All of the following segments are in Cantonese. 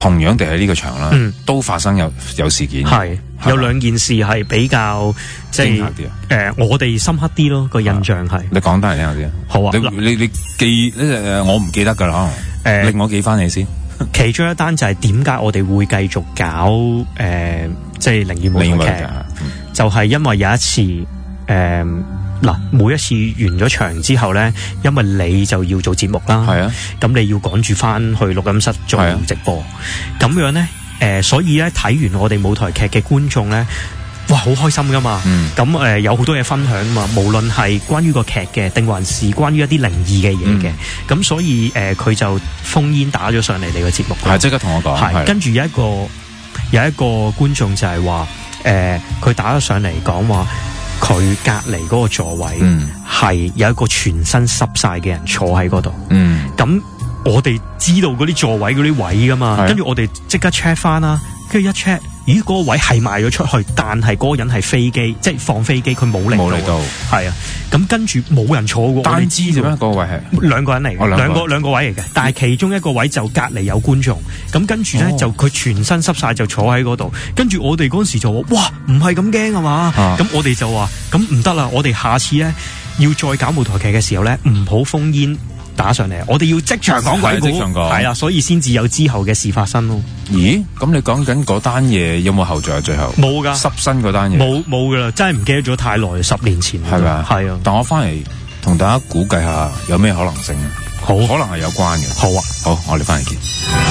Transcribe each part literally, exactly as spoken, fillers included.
同樣地喺呢個場啦，嗯、都發生有有事件， 係有兩件事係比較即係誒、呃，我哋深刻啲咯個印象係。你講得嚟聽下先。好啊，你你你記誒，我唔記得噶啦，可能誒，令我記翻你先。 其中一單就係點解我哋會繼續搞誒、呃，即係靈異舞台劇，嗯、就係因為有一次誒。呃嗱，每一次完咗場之後咧，因為你就要做節目啦，係啊，咁你要趕住翻去錄音室做直播，咁、啊、樣咧，誒、呃，所以咧睇完我哋舞台劇嘅觀眾咧，哇，好開心噶嘛，咁、嗯、誒、呃、有好多嘢分享嘛，無論係關於個劇嘅，定還是關於一啲靈異嘅嘢嘅，咁、嗯、所以誒佢、呃、就烽煙打咗上嚟你個節目， 係即刻同我講，係跟住有一個有一個觀眾就係話，誒、呃，佢打咗上嚟講話。佢隔離嗰個座位係有一個全身濕晒嘅人坐喺嗰度，咁、嗯、我哋知道嗰啲座位嗰啲位噶嘛，跟住我哋即刻 check 翻啦，跟住一 check， 咦，嗰、嗰個位係賣咗出去，但係嗰個人係飛機，即係放飛機，佢冇嚟冇嚟到，係啊，咁跟住冇人坐過， 單知啫咩？嗰個位係兩個人嚟嘅，兩個兩個位嚟嘅，但係其中一個位就隔離有觀眾，咁跟住咧、哦、就佢全身濕晒就坐喺嗰度，跟住我哋嗰時就話：哇，唔係咁驚啊嘛！咁我哋就話：咁唔得啦，我哋下次咧要再搞舞台劇嘅時候咧，唔好烽煙打上嚟，我哋要即場講鬼故，係啊，所以先至有之後嘅事發生咯。 咦？咁你講緊嗰單嘢有冇後續啊？最後冇噶， 濕身嗰單嘢冇冇噶啦，真係唔記得咗太耐，十年前係咪？係啊。 但我翻嚟同大家估計下有咩可能性？好，可能係有關嘅。 好啊， 好，我哋翻嚟見。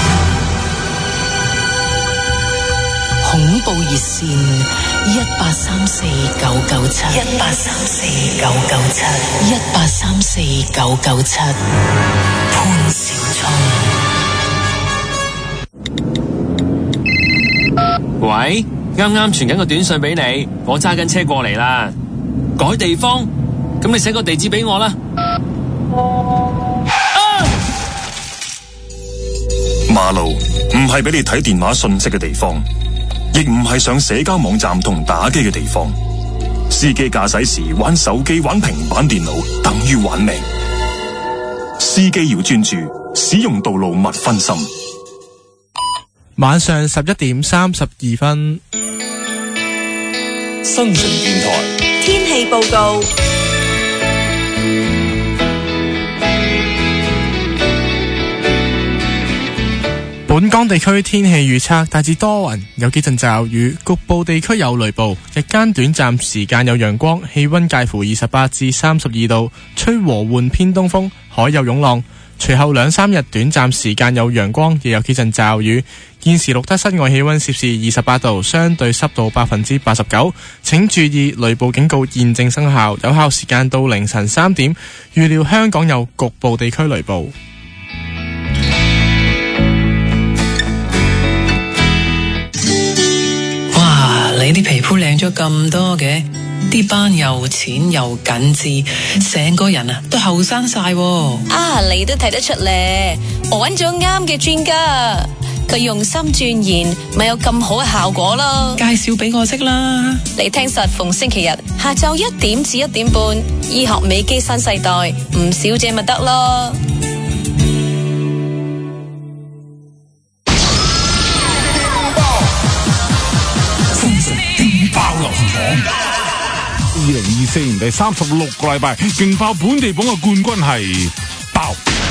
恐怖熱線一八三四九九七，一八三四九九七，一八三四九九七。潘小聰， 喂，啱啱傳緊個短信俾你，我揸緊車過嚟啦。改地方，咁你寫個地址俾我啦。啊！ 馬路唔係俾你睇電話信息嘅地方。亦唔係上社交網站同打機嘅地方。司機駕駛時玩手機、玩平板電腦，等於玩命。司機要專注，使用道路勿分心。 晚上十一點三十二分， 新城電台天氣報告。 本港地區天氣預測大致多雲，有幾陣驟雨，局部地區有雷暴。日間短暫時間有陽光，氣溫介乎二十八至三十二度，吹和緩偏東風，海有湧浪。隨後兩三日短暫時間有陽光，亦有幾陣驟雨。現時錄得室外氣溫攝氏二十八度，相對濕度百分之八十九。請注意雷暴警告現正生效，有效時間到凌晨三點。預料香港有局部地區雷暴。 你啲皮膚靚咗咁多嘅，啲斑又淺又緊緻，成個人啊都後生晒。 啊，你都睇得出咧，我揾咗啱嘅專家，佢用心鑽研，咪有咁好嘅效果咯。 介紹俾我識啦。 你聽實逢星期日下晝一點至一點半，醫學美肌新世代，吳小姐咪得咯。 二零二四年第三十六個禮拜，勁爆本地榜嘅冠軍係爆。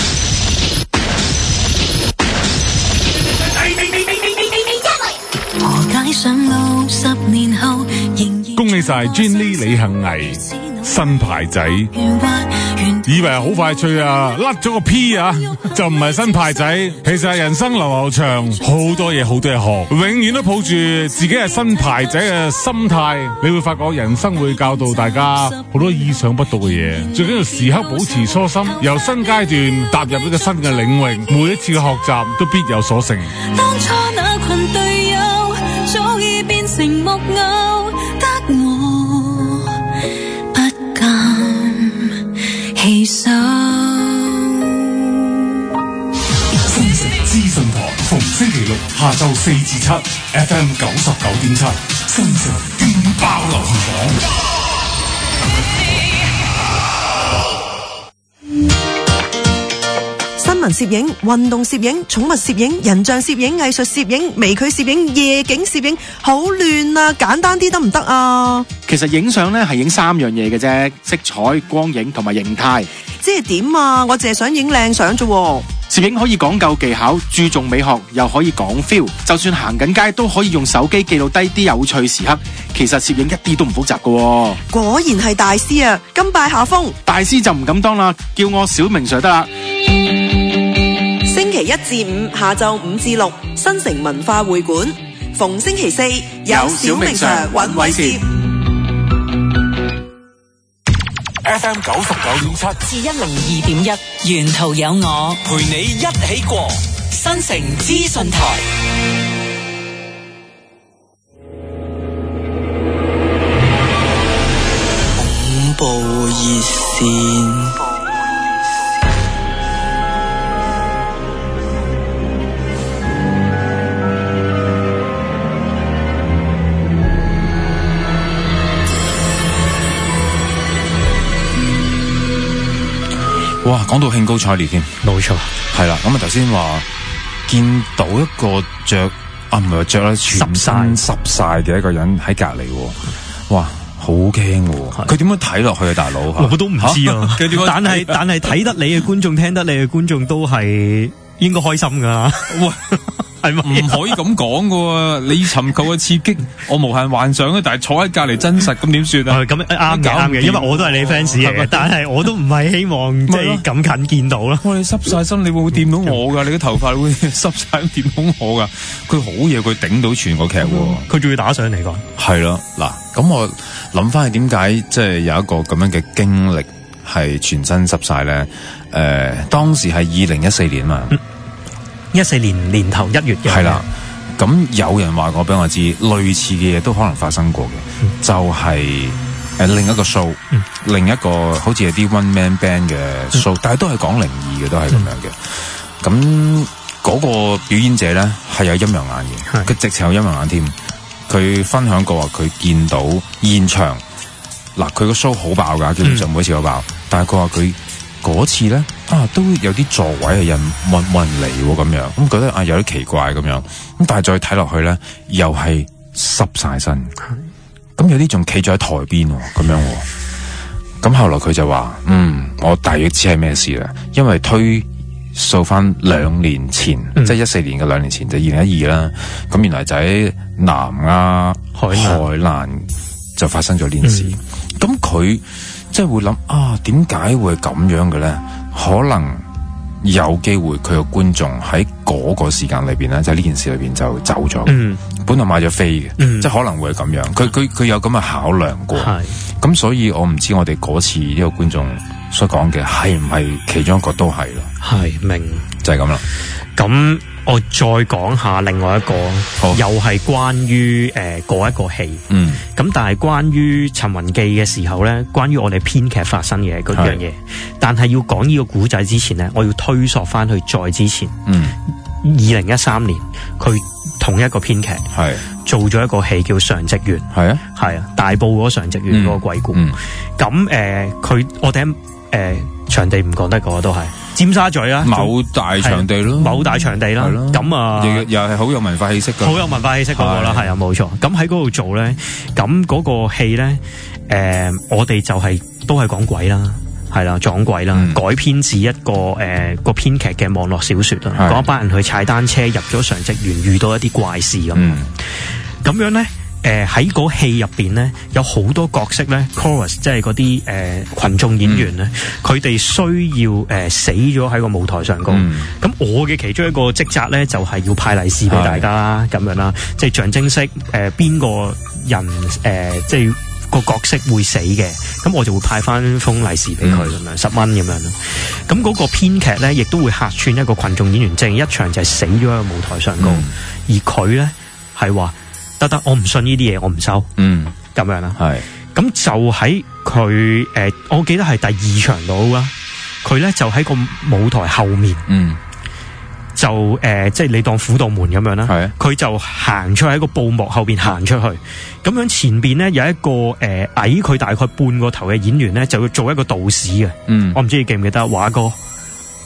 恭喜晒 Jenny 李幸倪新牌仔，以為好快脆啊，甩咗個 P 啊，就唔係新牌仔。其實係人生流流長，好多嘢好多嘢學，永遠都抱住自己係新牌仔嘅心態，你會發覺人生會教導大家好多意想不到嘅嘢。最緊要時刻保持初心，由新階段踏入呢個新嘅領域，每一次嘅學習都必有所成。 當初那群隊友早已變成木偶，得我不敢棄守。 新城資訊台逢星期六下晝四至七 ，F M 九十九點七，新城勁爆流行榜。 新聞攝影、運動攝影、寵物攝影、人像攝影、藝術攝影、微距攝影、夜景攝影，好亂啊！簡單啲得唔得啊？ 其實影相咧係影三樣嘢嘅啫，色彩、光影同埋形態。 即係點啊？我淨係想影靚相啫。 攝影可以講究技巧，注重美學，又可以講 feel。就算行緊街都可以用手機記錄低啲有趣時刻。其實攝影一啲都唔複雜㗎。 果然係大師啊！甘拜下風。大師就唔敢當啦，叫我小明 Sir 得啦。星期一至五下晝五至六，新城文化會館。逢星期四有小明 Sir 尹偉傑。 F M 九十九點七至一零二點一，沿途有我陪你一起過。 新城資訊台。 恐怖熱線。 哇，講到興高采烈添， 冇錯， 係啦。咁啊頭先話見到一個着啊唔係話着咧全身濕晒嘅一個人喺隔籬，哇，好驚喎！佢點樣睇落去啊，大佬？ 我都唔知啊。但係但係睇得你嘅觀眾，聽得你嘅觀眾都係應該開心噶。 喂，係咪？唔可以咁講噶，你尋求嘅刺激，我無限幻想啊！但係坐喺隔籬真實，咁點算啊？ 咁啱嘅，啱嘅，因為我都係你 fans 嚟嘅，但係我都唔係希望即係咁近見到啦。 哇！你濕晒身，你會唔會掂到我噶？你嘅頭髮會濕晒掂到我噶？佢好嘢，佢頂到全個劇， 佢仲要打上嚟講。 係咯，嗱，咁我諗翻去點解即係有一個咁樣嘅經歷係全身濕晒咧？誒，當時係二零一四年嘛。 一四年年頭一月嘅係啦，咁有人話過俾我知，類似嘅嘢都可能發生過嘅，嗯、就係、是、誒、呃、另一個 show，、嗯、另一個好似係啲 one man band 嘅 show，、嗯、但係都係講靈異嘅，都係咁樣嘅。咁嗰、嗯、個表演者咧係有陰陽眼嘅，佢直情有陰陽眼添。佢分享過話，佢見到現場嗱，佢個 show 好爆噶，基本上每一次都爆，嗯、但係佢話佢。嗰次咧啊，都有啲座位係人冇冇人嚟咁樣，咁覺得啊有啲奇怪咁樣，咁但係再睇落去咧，又係濕晒身，咁有啲仲企咗喺台邊咁樣，咁後來佢就話，嗯，我大約知係咩事啦，因為推數翻兩年前，嗯、即係一四年嘅兩年前，就二零一二啦，咁原來就喺南亞海南，海南就發生咗呢件事，咁佢、嗯。即係會諗啊，點解會咁樣嘅咧？可能有機會佢個觀眾喺嗰個時間裏邊咧，就喺呢件事裏邊就走咗。嗯，本來買咗飛嘅，嗯、即係可能會係咁樣。佢佢佢有咁嘅考量過。係咁，所以我唔知我哋嗰次呢個觀眾所講嘅係唔係其中一個都係咯。係明就係咁啦。咁我再講下另外一個，又係關於誒嗰一個戲。嗯，咁但係關於《尋魂記》嘅時候咧，關於我哋編劇發生嘅嗰樣嘢。但係要講呢個古仔之前咧，我要推溯翻去再之前。嗯，二零一三年，佢同一個編劇係做咗一個戲叫《常寂園》。係啊，係啊，大埔嗰個常寂園嗰個鬼故。咁誒，佢我哋誒場地唔講得個都係。尖沙咀啦，某大場地咯，某大場地啦，咁啊，又又係好有文化氣息嘅，好有文化氣息嗰個啦，係啊，冇錯。咁喺嗰度做咧，咁嗰個戲咧，誒、呃，我哋就係、是、都係講鬼啦，係啦，撞鬼啦，嗯、改編自一個誒、呃、個編劇嘅網絡小說啦，講一班人去踩單車入咗常寂園，遇到一啲怪事咁，咁、嗯、樣咧。誒喺嗰戲入邊咧，有好多角色咧 chorus 即係嗰啲誒群眾演員咧，佢哋、嗯、需要誒、呃、死咗喺個舞台上高。咁、嗯、我嘅其中一個職責咧，就係、是、要派利是俾大家啦，咁樣啦，即係象徵式誒邊個人誒、呃、即係個角色會死嘅，咁我就會派翻封利是俾佢咁樣，十蚊咁樣咯。咁嗰個編劇咧，亦都會客串一個群眾演員，正一場就係死咗喺個舞台上高，嗯、而佢咧係話。得得，我唔信呢啲嘢，我唔收。嗯，咁樣啦。係，咁就喺佢誒，我記得係第二場度啦。佢咧就喺個舞台後面。嗯，就誒、呃，即係你當虎度門咁樣啦。係，佢就行出喺個布幕後邊行出去。咁樣前邊咧有一個誒、呃、矮佢大概半個頭嘅演員咧，就要做一個道士嘅。嗯，我唔知你記唔記得華哥。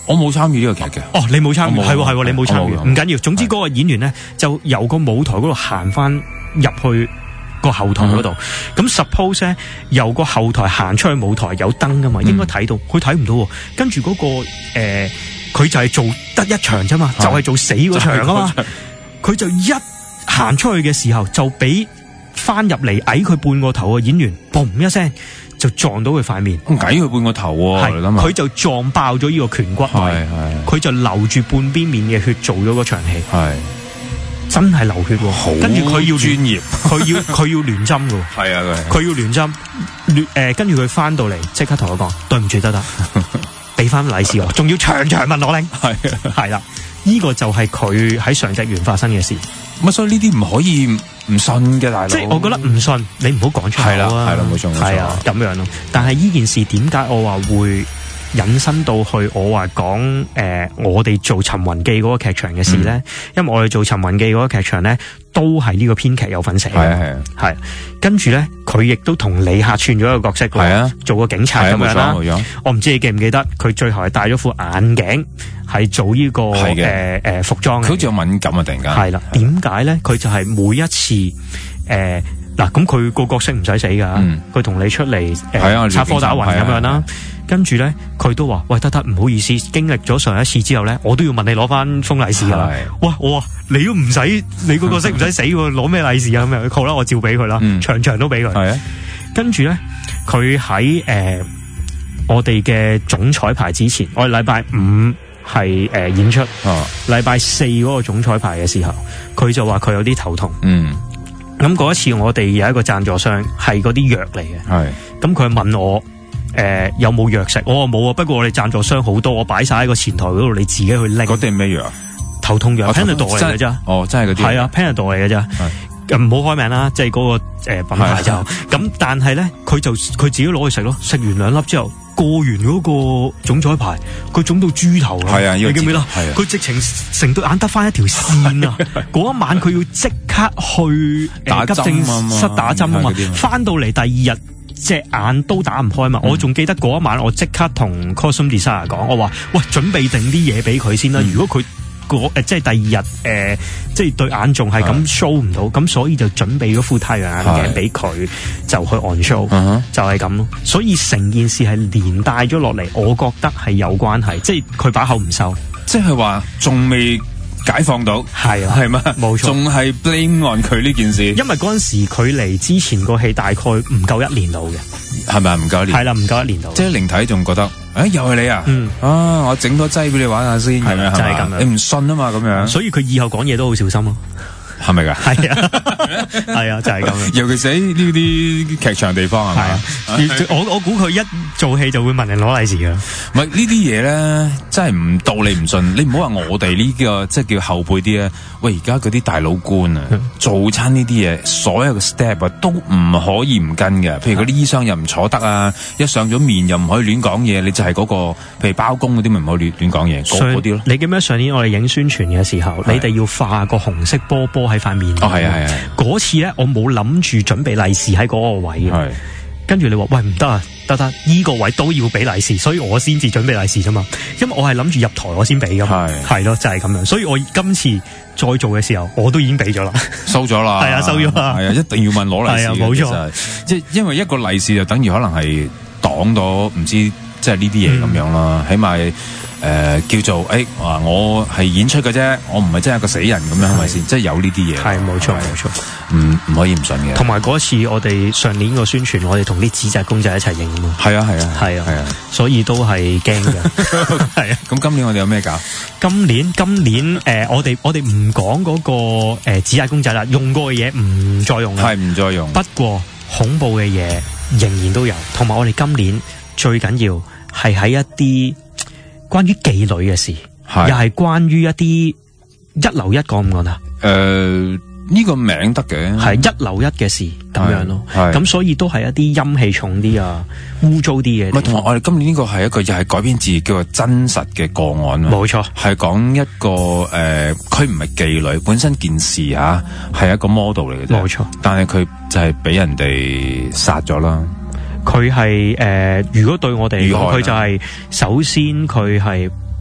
我冇參與呢個劇嘅。 哦，你冇參與，係喎係喎，你冇參與， 我冇唔緊要。總之嗰個演員咧就由個舞台嗰度行翻入去個後台嗰度。咁 suppose 咧由個後台行出去舞台有燈噶嘛，應該睇到，佢睇唔到喎。跟住嗰個誒，佢就係做得一場啫嘛，就係做死嗰場啊嘛。佢就一行出去嘅時候就俾翻入嚟矮佢半個頭嘅演員，嘣一聲就撞到佢塊面， 矮佢半個頭喎，你諗下佢就撞爆咗呢個顴骨位，佢就流住半邊面嘅血做咗嗰場戲， 係真係流血喎。跟住佢要專業， 佢要佢要聯針㗎， 係啊， 佢要聯針，聯誒跟住佢翻到嚟即刻同我講對唔住得得，俾翻利是我，仲要長長問我拎， 係係啦，呢個就係佢喺上隻園發生嘅事。 咁所以呢啲唔可以唔信嘅，大佬。 即係我覺得唔信，你唔好講出口啊。 係啦，係啦，冇錯，冇錯。 係啊，咁樣咯。但係呢件事點解我話會引申到去我話講誒，我哋做《尋雲記》嗰個劇場嘅事咧？嗯、因為我哋做《尋雲記》嗰個劇場咧，都係呢個編劇有份寫嘅。係啊係啊，係。跟住咧，佢亦都同李客串咗一個角色嘅。係啊，做個警察咁樣啦。我唔知你記唔記得，佢最後係戴咗副眼鏡。係做呢、這個誒誒服裝嘅， 佢好似有敏感啊！突然間係啦，點解咧？佢就係每一次誒嗱，咁佢個角色唔使死噶，佢、嗯、同你出嚟誒插科打諢咁樣啦。跟住咧，佢都話：喂，得得，唔好意思，經歷咗上一次之後咧，我都要問你攞翻封利是噶啦。哇，我話你都唔使，你個角色唔使死喎，攞咩利是啊？咁樣好啦，我照俾佢啦，場、嗯、場都俾佢。係啊，跟住咧，佢喺誒我哋嘅總彩排之前，我哋禮拜五。係誒、呃、演出，禮拜四嗰個總彩排嘅時候，佢就話佢有啲頭痛。嗯，咁嗰一次我哋有一個贊助商係嗰啲藥嚟嘅，係，咁佢問我誒、呃、有冇藥食，我話冇啊，不過我哋贊助商好多，我擺晒喺個前台嗰度，你自己去拎。嗰啲係咩藥？頭痛藥 Panadol 嚟嘅啫。哦，真係嗰啲。係啊 Panadol 嚟嘅啫。唔好開名啦，即係嗰個誒、呃、品牌就咁，但係咧佢就佢自己攞去食咯，食完兩粒之後過完嗰個總彩排，佢腫到豬頭啦。係啊，你記唔記得？佢直情成對眼得翻一條線啊！嗰一晚佢要即刻去、呃、急症室打針啊嘛，翻到嚟第二日隻眼都打唔開嘛。嗯、我仲記得嗰一晚我即刻同 costume designer 講，我話喂，準備定啲嘢俾佢先啦，嗯、如果佢。誒即係第二日誒、呃，即係對眼仲係咁 show 唔到，咁所以就準備咗副太陽眼鏡俾佢，就去 on show，、uh-huh. 就係咁咯。所以成件事係連帶咗落嚟，我覺得係有關係，即係佢把口唔收， 即係話仲未解放到， 係啊， 係嘛， 冇錯， 仲係 blame on 佢呢件事。 因為嗰陣時佢嚟之前個戲大概唔夠一年到嘅， 係咪唔夠一年？係啦，唔夠一年到。 即係靈體仲覺得。誒、欸，又係你啊！嗯，啊，我整多劑俾你玩下先，係咪？就係、是、咁樣。你唔信啊嘛，咁樣。 所以佢以後講嘢都好小心咯。 係咪噶？ 係啊，係啊，就係、是、咁樣。 尤其是喺呢啲劇場地方係嘛？ 啊，我我估佢一做戲就會問人攞利是噶。 唔係呢啲嘢咧，真係唔到你唔信。你唔好話我哋呢、這個即係叫後輩啲咧。喂，而家嗰啲大佬官啊，做親呢啲嘢，所有嘅 step 啊，都唔可以唔跟嘅。譬如嗰啲醫生又唔坐得啊，一上咗面又唔可以亂講嘢。你就係嗰、那個，譬如包公嗰啲咪唔可以亂亂講嘢，嗰啲咯。 你記唔記得上年我哋影宣傳嘅時候，你哋要化個紅色波波喺塊面？ 哦，係啊，係啊。 嗰次咧，我冇諗住準備利是喺嗰個位嘅。跟住你話喂，唔得啊，得得，依、這個位都要俾利是，所以我先至準備利是啫嘛。因為我係諗住入台我先俾噶嘛，係咯，就係、是、咁樣。所以我今次再做嘅時候，我都已經俾咗啦， 收咗啦， 係啊，收咗啦， 係啊，一定要問攞利是， 冇錯。 即係因為一個利是就等於可能係擋到唔知即係呢啲嘢咁樣啦，起碼。誒、呃，叫做誒，話、欸、我係演出嘅啫，我唔係真係個死人咁樣，係咪先？即係有呢啲嘢，係冇錯冇錯，唔唔可以唔信嘅。同埋嗰次我哋上年個宣傳，我哋同啲紙紮公仔一齊影啊嘛。係啊係啊係啊係啊，所以都係驚嘅。係啊，咁今年我哋有咩搞？今年今年誒、呃，我哋我哋唔講嗰個誒紙紮公仔啦，用過嘅嘢唔再用啦，係唔再用。不過恐怖嘅嘢仍然都有，同埋我哋今年最緊要係喺一啲。關於妓女嘅事，又係關於一啲一樓一講唔講啊？誒、呃，呢、這個名得嘅，係一樓一嘅事咁樣咯。咁所以都係一啲陰氣重啲啊，污糟啲嘅。唔同埋我哋今年呢個係一個又係改編自叫做真實嘅個案咯。冇錯，係講一個誒，佢唔係妓女，本身件事啊係一個 model 嚟嘅啫。冇錯，但係佢就係俾人哋殺咗啦。佢係誒，如果對我哋講，佢就係、是、首先佢係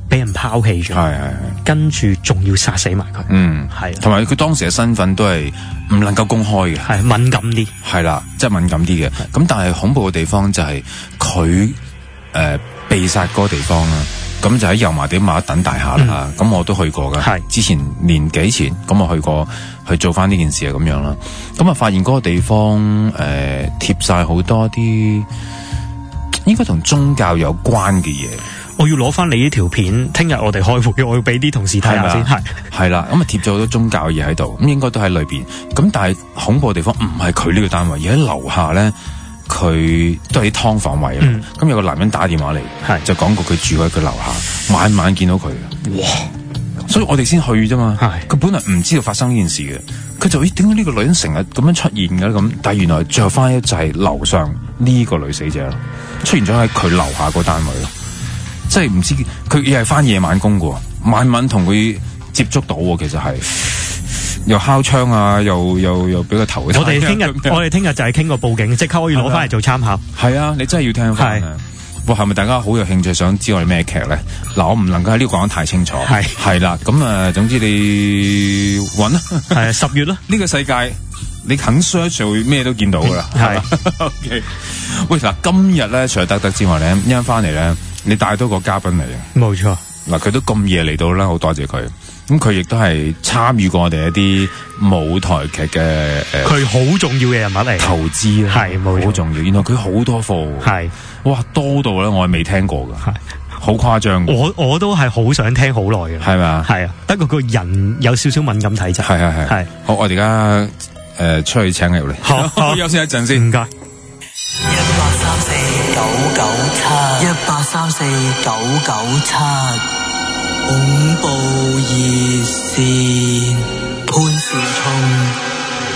俾人拋棄咗， 係係跟住仲要殺死埋佢， 嗯係， 同埋佢當時嘅身份都係唔能夠公開嘅， 係敏感啲， 係啦，即係敏感啲嘅。咁但係恐怖嘅地方就係佢誒被殺嗰個地方啦。咁就喺油麻地馬等大廈啦，咁、嗯、我都去過噶。係之前年幾前，咁我去過去做翻呢件事啊，咁樣啦。咁啊，發現嗰個地方誒貼晒好多啲應該同宗教有關嘅嘢。 我要攞翻你呢條片，聽日我哋開會，我要俾啲同事睇下先。係係啦，咁啊貼咗好多宗教嘅嘢喺度，咁應該都喺裏邊。咁但係恐怖嘅地方唔係佢呢個單位，而喺樓下咧。佢都係啲劏房位啦，咁、嗯、有個男人打電話嚟，就講過佢住喺佢樓下，晚晚見到佢。哇！所以我哋先去啫嘛。佢本來唔知道發生呢件事嘅，佢就咦點解呢個女人成日咁樣出現嘅咁？但係原來最後翻一就係樓上呢個女死者啦，出現咗喺佢樓下個單位咯。即係唔知佢又係翻夜晚工嘅，晚晚同佢接觸到喎，其實係。又敲窗啊，又又又俾個頭。我哋聽日，我哋聽日就係傾個報警，即刻可以攞翻嚟做參考。 係啊，你真係要聽翻啊！哇，係咪大家好有興趣想知我哋咩劇咧？嗱，我唔能夠喺呢個講得太清楚。係係啦，咁啊，總之你揾啦。係啊，十月啦。呢個世界你肯 search 就會咩都見到噶啦。係。OK。喂，嗱，今日咧除咗德德之外咧，一陣翻嚟咧，你帶多個嘉賓嚟。 冇錯。 嗱，佢都咁夜嚟到啦，好多謝佢。咁佢亦都係參與過我哋一啲舞台劇嘅誒， 佢、呃、好重要嘅人物嚟， 投資啦，係冇好重要。原來佢好多貨，係哇多到咧，我係未聽過㗎，係好誇張。我我都係好想聽好耐嘅，係咪啊？係啊，不過個人有少少敏感體質，係係係係。好，我哋而家誒出去請佢入嚟，好，好休息一陣先，唔該。 一八三四九九七，一八三四九九七。恐怖熱線潘兆聰。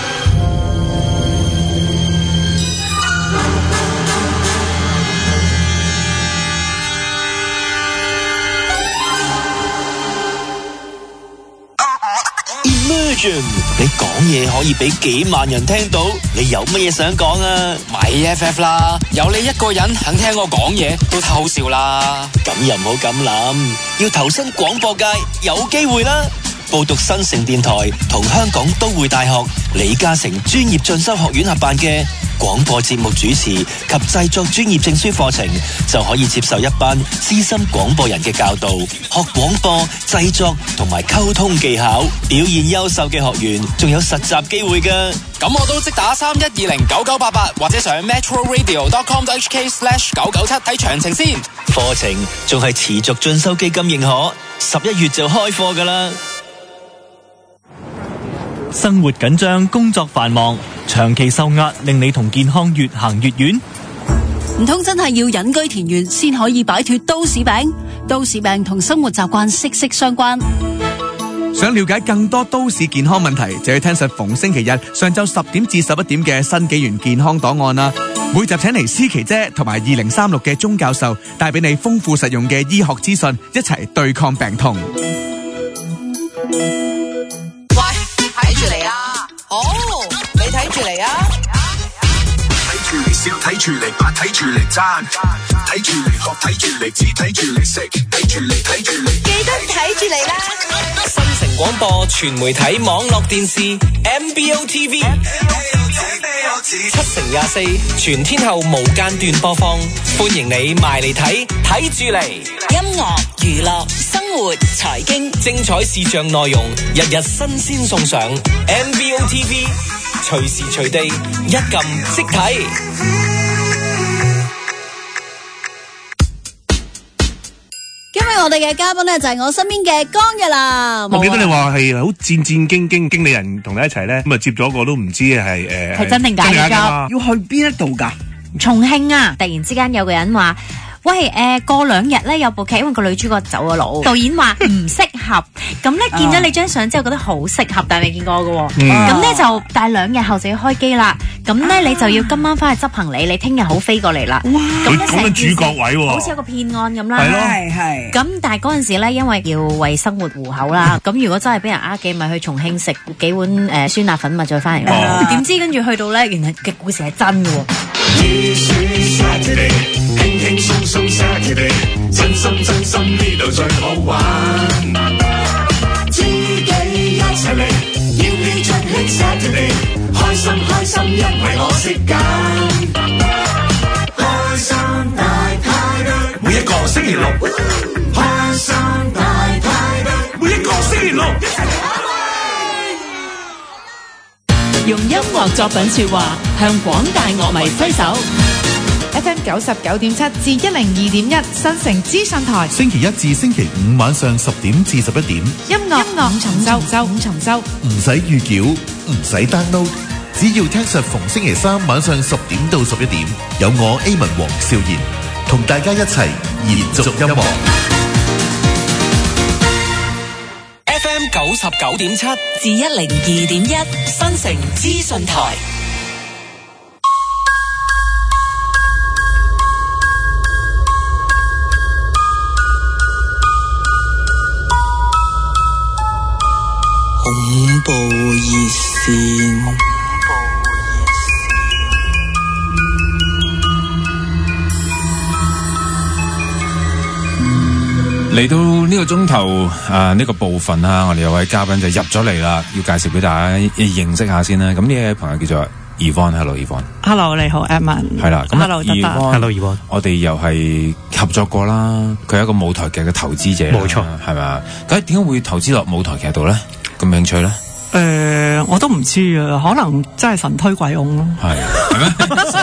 Imagine 你講嘢可以俾幾萬人聽到，你有乜嘢想講啊？ 買 E F F 啦，有你一個人肯聽我講嘢都偷笑啦。 咁又唔好咁諗，要投身廣播界有機會啦。報讀新城電台同香港都會大學李嘉誠專業進修學院合辦嘅廣播節目主持及製作專業證書課程，就可以接受一班資深廣播人嘅教導，學廣播製作同埋溝通技巧。表現優秀嘅學員仲有實習機會㗎。 咁我都即打三一二零九九八八或者上 metroradio dot com dot h k slash 九九七睇詳情先。 課程仲係持續進修基金認可，十一月就開課㗎啦。 生活緊張，工作繁忙，長期受壓，令你同健康越行越遠。 唔通真係要隱居田園先可以擺脫都市病？都市病同生活習慣息息相關。 想了解更多都市健康問題，就要聽實逢星期日上晝十點至十一點嘅新紀元健康檔案啦。每集請嚟思琪姐同埋二零三六嘅鐘教授，帶俾你豐富實用嘅醫學資訊，一齊對抗病痛。 睇住嚟啊！好，你睇住嚟啊！ 睇住嚟笑，睇住嚟拍，睇住嚟讚，睇住嚟學，睇住嚟指，睇住嚟食，睇住嚟睇住嚟， 記得睇住嚟啦！ 新城廣播全媒體網絡電視 M B O T V， 七乘廿四全天候無間斷播放，歡迎你埋嚟睇，睇住嚟。 音樂、娛樂、生活、財經， 精彩視像內容，日日新鮮送上 M B O T V， 隨時隨地一撳即睇。 今日我哋嘅嘉賓咧就係我身邊嘅江日南。 我記得你話係好戰戰兢兢，經理人同你一齊咧，咁啊接咗個都唔知係誒係真定假嘅 job， 要去邊一度噶？ 重慶啊！突然之間有個人話。喂，誒、呃，過兩日咧有部劇，因為個女主角走咗佬，導演話唔適合，咁咧見咗你張相之後覺得好適合，但係未見過嘅，咁咧、嗯、就但係兩日後就要開機啦，咁咧你就要今晚翻去執行李，你聽日好飛過嚟啦。哇！咁咧成主角位喎，好似有個騙案咁啦，係係。咁但係嗰陣時咧，因為要為生活糊口啦，咁如果真係俾人呃嘅，咪去重慶食幾碗誒、呃、酸辣粉，咪再翻嚟咯。點知跟住去到咧，原來嘅故事係真嘅。 輕鬆鬆 Saturday， 真心真心呢度最好玩。知己一齊嚟，要你出力 Saturday， 開心開心因為我識揀。開心大派對，每一個星期六。開心大派對，每一個星期六一齊嚟開會。 用音樂作品說話，向廣大樂迷揮手。 F M 九十九點七至一零二點一新城資訊台， 星期一至星期五晚上十點至十一點， 音樂音樂五重奏五重奏， 唔使預繳，唔使 download， 只要聽實逢星期三晚上十點到十一點，有我 A 文黃少賢同大家一齊延續音樂。 F M 九十九點七至一零二點一新城資訊台。 恐怖熱線， 嚟到呢個鐘頭啊，呢、這個部分啊，我哋有位嘉賓就入咗嚟啦，要介紹俾大家認識下先啦。咁呢位朋友叫做 Yvonne，Hello Yvonne。Hello， 你好 Edmond。 係啦，咁 Hello， Yvonne，Hello Yvonne。 我哋又係合作過啦，佢係一個舞台劇嘅投資者， 冇錯， 係咪啊？咁點解會投資落舞台劇度咧？咁興趣咧？ 誒、呃，我都唔知啊，可能真係神推鬼翁咯。 係，係咩？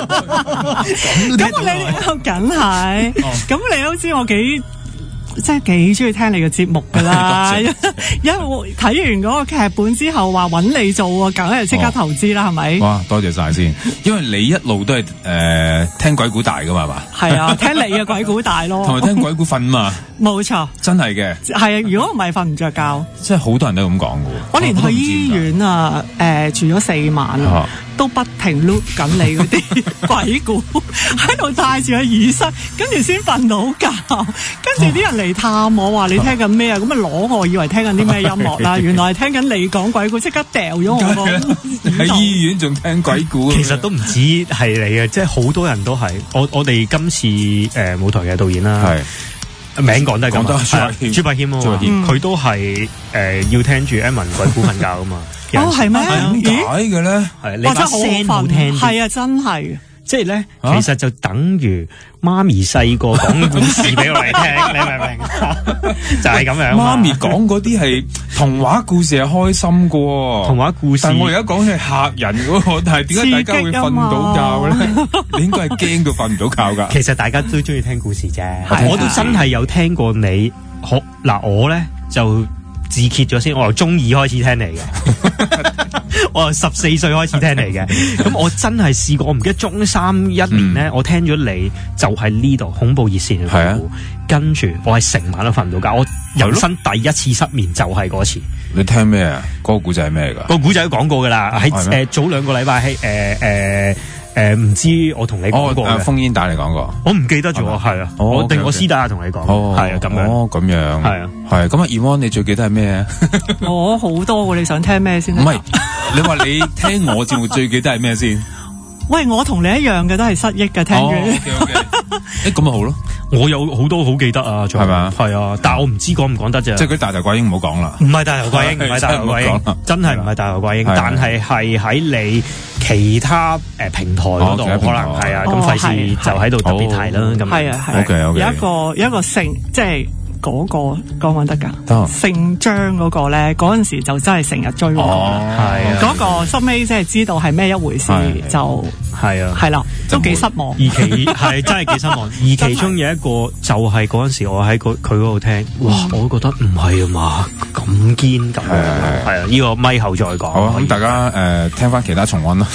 咁你梗係，咁你都知我幾即係幾中意聽你嘅節目噶啦。因為睇完嗰個劇本之後，話揾你做啊，梗係即刻投資啦，係咪？ 哇，多謝晒先，因為你一路都係誒、呃、聽鬼故大噶嘛，係嘛？ 係啊，聽你嘅鬼故大咯， 同埋聽鬼故瞓嘛。冇錯， 真係嘅。 係啊，如果唔係瞓唔着覺， 即係好多人都咁講嘅。 我連去醫院啊，誒、呃、住咗四晚啊。都不停 loop 緊你嗰啲鬼故，喺度戴住個耳塞，跟住先瞓到覺。跟住啲人嚟探我話你聽緊咩啊？咁啊攞我以為聽緊啲咩音樂啦，原來係聽緊你講鬼故，即刻掉咗我個。 喺醫院仲聽鬼故， 其實都唔止係你嘅，即係好多人都係。我我哋今次誒、呃、舞台嘅導演啦。名講得係咁啊，朱柏謙咯，佢都係誒要聽住 Edmond 鬼故瞓覺噶嘛。 哦，係咩？ 點解嘅咧？ 係你把聲好聽， 係啊，真係。 即係咧，其實就等於媽咪細個講故事俾我哋聽，你明唔明？就係咁樣。 媽咪講嗰啲係童話故事係開心噶， 童話故事。 但我而家講嘅係嚇人嗰個，但係點解大家會瞓唔到覺咧？你應該係驚到瞓唔到覺噶。 其實大家都中意聽故事啫，我都真係有聽過你。好嗱，我咧就自揭咗先，我由中二開始聽你嘅。我由十四歲開始聽你嘅，咁我真係試過，我唔記得中三一年咧，嗯、我聽咗你就係呢度恐怖熱線嘅鬼故，跟住我係成晚都瞓唔到覺，我人生第一次失眠就係嗰次。 你聽咩啊？嗰、嗰個古仔係咩噶？ 個古仔都講過噶啦，喺誒、呃、早兩個禮拜喺誒誒。呃呃誒，唔知我同你講過嘅， 烽煙打你講過， 我唔記得咗，係啊，我定我私底下同你講，係啊，咁樣， 哦，咁樣，係啊，係咁啊 Yvonne 你最記得係咩啊？ 我好多嘅，你想聽咩先？ 唔係，你話你聽我節目最記得係咩先？ 喂，我同你一樣嘅，都係失憶嘅，聽完。 誒，咁咪好咯。 我有好多好記得啊，係咪啊？係啊，但係我唔知講唔講得啫。 即係嗰啲大頭怪嬰唔好講啦。 唔係大頭怪嬰，唔係大頭怪嬰，真係唔係大頭怪嬰。但係係喺你其他誒平台嗰度，可能係啊。咁費事就喺度特別提啦。咁係啊係。 OK OK。 有一個有一個姓，即係嗰個講唔得㗎。姓張嗰個咧，嗰陣時就真係成日追我。係啊。嗰個收尾即係知道係咩一回事，就係啊，係啦，都幾失望。 而其係真係幾失望。而其中有一個就係嗰陣時，我喺佢嗰度聽，哇！我都覺得唔係啊嘛，咁堅咁樣，係啊！呢個咪後再講。 好，咁大家誒聽翻其他重溫啦。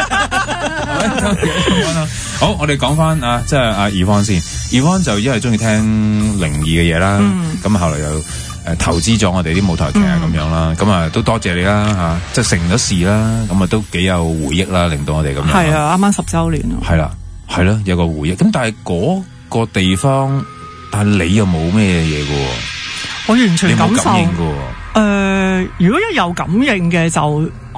好，我哋講翻啊，即係阿 Yvonne 先。Yvonne 就因為中意聽靈異嘅嘢啦，咁後來又誒投資咗我哋啲舞台劇啊咁樣啦，咁啊都多謝你啦嚇，即係成咗事啦，咁啊都幾有回憶啦，令到我哋咁樣。 係啊，啱啱十週年啊。 係啦，係咯，有個回憶。咁但係嗰個地方，但係你又冇咩嘢嘅喎。 我完全感受。 你冇感應嘅喎。 誒，如果一有感應嘅就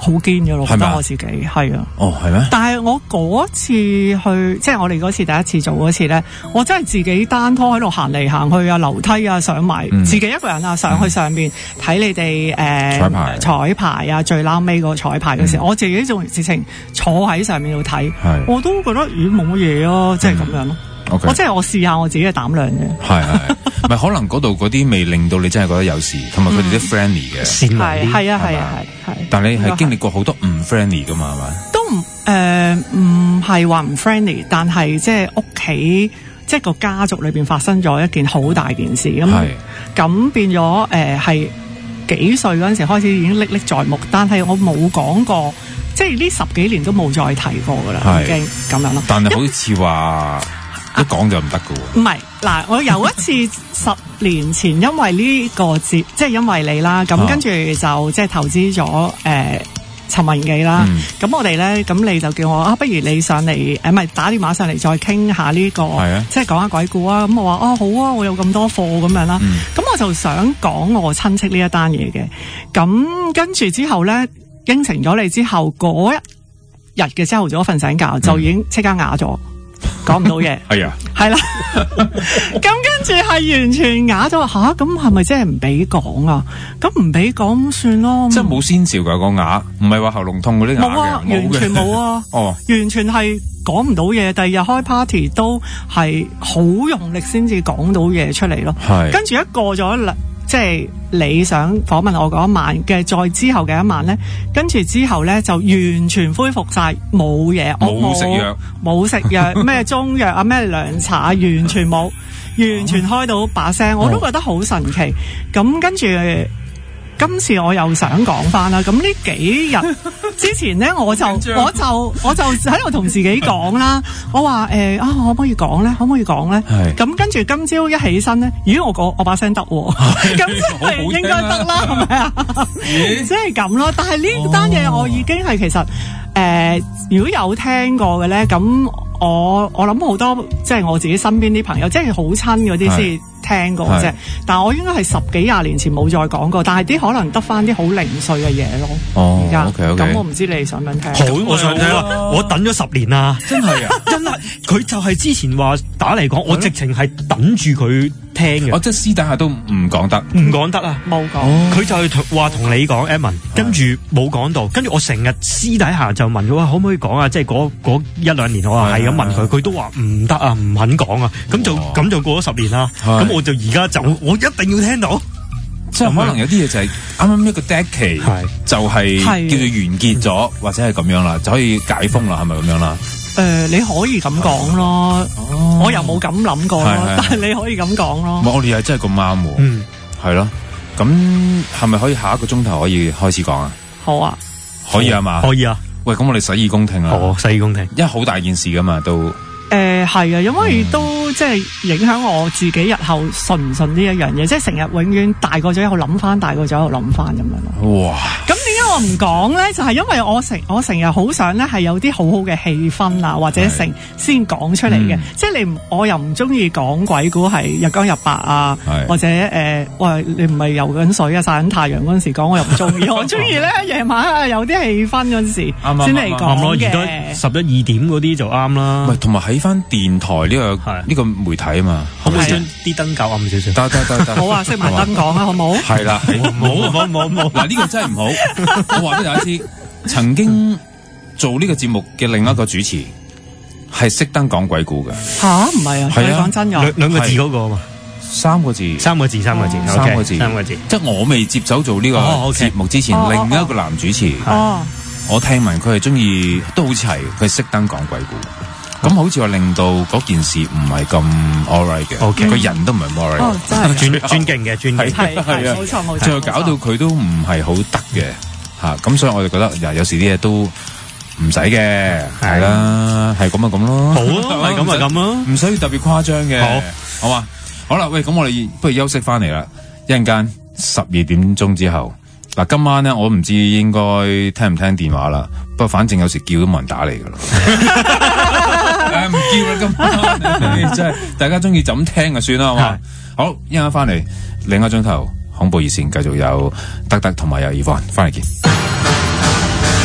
好堅嘅咯，覺係咪啊得我自己係啊。 哦，係咩？ 但係我嗰次去，即係我哋嗰次第一次做嗰次咧，我真係自己單拖喺度行嚟行去啊，樓梯啊上埋， 嗯自己一個人啊上去上邊睇你哋誒、呃、 彩排彩排啊，最撈尾個彩排嘅時候， 嗯我自己仲直情坐喺上面度睇係， 我都覺得咦冇乜嘢啊，即係咁樣咯。 OK 我即係我試下我自己嘅膽量啫。 係係，唔係可能嗰度嗰啲未令到你真係覺得有事，同埋佢哋啲 friendly 嘅， 係係啊係啊係係。 但你應該係係經歷過好多唔 friendly 噶嘛，係咪？ 都唔誒唔係話唔 friendly，但係即係屋企即係個家族裏邊發生咗一件好大件事咁，咁變咗誒係幾歲嗰陣時開始已經歷歷在目，但係我冇講過，即係呢十幾年都冇再提過噶啦， 係已經咁樣咯。 但係好似話一講就唔得噶喎。 唔係嗱，我有一次十年前因為呢個節，即係因為你啦，咁啊跟住就即係投資咗誒尋雲記啦。咁、我哋咧，咁你就叫我啊，不如你上嚟誒，唔係打電話上嚟再傾下呢、個， 係啊即係講下鬼故啊。咁我話啊好啊，我有咁多貨咁樣啦。咁、我就想講我親戚呢一單嘢嘅。咁跟住之後咧，應承咗你之後嗰一日嘅朝頭早瞓醒覺，就已經即刻啞咗。講唔到嘢， 係啊， 係啦，咁跟住係完全啞咗吓，咁係咪真係唔俾講啊？咁唔俾講咁算咯， 即係冇先兆㗎個啞，唔係話喉嚨痛嗰啲啞冇啊， 嘅， 完全冇啊， 哦， 完全係講唔到嘢。第二日開 party 都係好用力先至講到嘢出嚟咯， 係跟住一過咗兩。即係你想訪問我嗰一晚嘅，再之後嘅一晚咧，跟住之後咧就完全恢復晒，冇嘢，我冇食藥， 冇食藥，咩中藥啊，咩涼茶啊，完全冇，完全開到把聲，我都覺得好神奇。咁跟住。今次我又想講翻啦，咁呢幾日之前咧，我就我就我就喺度同自己講啦，我話誒、欸、啊，可唔可以講咧？可唔可以講咧？咁跟住今朝一起身咧，咦我個我把聲得喎，咁即係應該得啦，係咪啊？即係咁咯。但係呢單嘢我已經係其實誒、呃，如果有聽過嘅咧，咁我我諗好多即係我自己身邊啲朋友，即係好親嗰啲先聽過啫，但係我應該係十幾廿年前冇再講過，但係啲可能得翻啲好零碎嘅嘢咯。 哦， 而家 OK OK， 咁我唔知你哋想唔想聽？ 好，我想聽啦，我等咗十年啦， 真係啊， 真係佢就係之前話打嚟講，我直情係等住佢聽嘅。 我即係私底下都唔講得， 唔講得啊， 冇講。 佢就係話同你講 Edmond，跟住冇講到，跟住我成日私底下就問佢話可唔可以講啊？即係嗰嗰一兩年我話係咁問佢，佢都話唔得啊，唔肯講啊，咁就咁就過咗十年啦。咁我就而家就我一定要聽到。 即係可能有啲嘢就係啱啱一個 decade 就係叫做完結咗，或者係咁樣啦，就可以解封啦，係咪咁樣啦？ 誒、呃，你可以咁講咯，我又冇咁諗過咯，但係你可以咁講咯。 我哋係真係咁啱喎，嗯，係咯。咁係咪可以下一個鐘頭可以開始講啊？ 好啊， 可以啊嘛？ 可以啊。 喂，咁我哋洗耳恭聽啊！ 好，洗耳恭聽， 因為好大件事噶嘛，都。 誒係啊，因為都即係影響我自己日後信唔信呢一樣嘢，即係成日永遠大個咗喺度諗翻，大個咗喺度諗翻咁樣咯。 哇！ 咁點解我唔講咧？就係、是、因為我成我成日好想咧係有啲好好嘅氣氛啊，或者成先講出嚟嘅。嗯、即係你我又唔中意講鬼故係日光日白啊，或者誒、呃、喂你唔係游緊水啊曬緊太陽嗰陣時講，我又唔中意。我中意咧夜晚啊有啲氣氛嗰陣時先嚟講嘅。 而家十一二點嗰啲就啱啦。 喂，同埋喺翻電台呢、這個呢、這個媒體啊嘛， 可唔可以將啲燈較暗少少？ 得得得得， 好啊，熄埋燈講啊，好唔好？ 係啦， 冇冇冇冇， 嗱呢個真係唔好。我話俾大家知，曾經做呢個節目嘅另一個主持係熄燈講鬼故嘅。 吓唔係啊？係講真㗎， 兩兩個字嗰個嘛， 三個字， 三個字，三個字， 三個字， 三個字。 即係我未接手做呢個節目之前，另一個男主持，我聽聞佢係中意都好似係佢熄燈講鬼故。咁好似話令到嗰件事唔係咁 alright 嘅，佢、okay. 人都唔係 alright， 哦，真係尊尊敬嘅尊敬， 係係冇錯冇錯， 最後搞到佢都唔係好得嘅嚇，咁所以我哋覺得嗱，有時啲嘢都唔使嘅，係啦，係咁啊咁咯， 好啊，係咁啊咁咯， 唔需要特別誇張嘅，好，好嘛，好啦，喂，咁我哋不如休息翻嚟啦，一陣間十二點鐘之後。嗱，今晚咧，我唔知應該聽唔聽電話啦。不過反正有時叫都冇人打嚟噶啦。誒，唔叫啦，今晚真係大家中意就咁聽就算啦，好嘛？好，一陣間翻嚟另一個鐘頭恐怖熱線，繼續有德德同埋有 Yvonne 翻嚟見。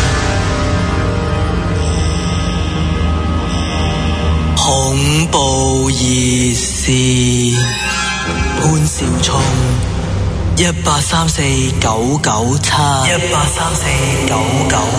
熱線潘兆聰一八三四九九七一八三四九九。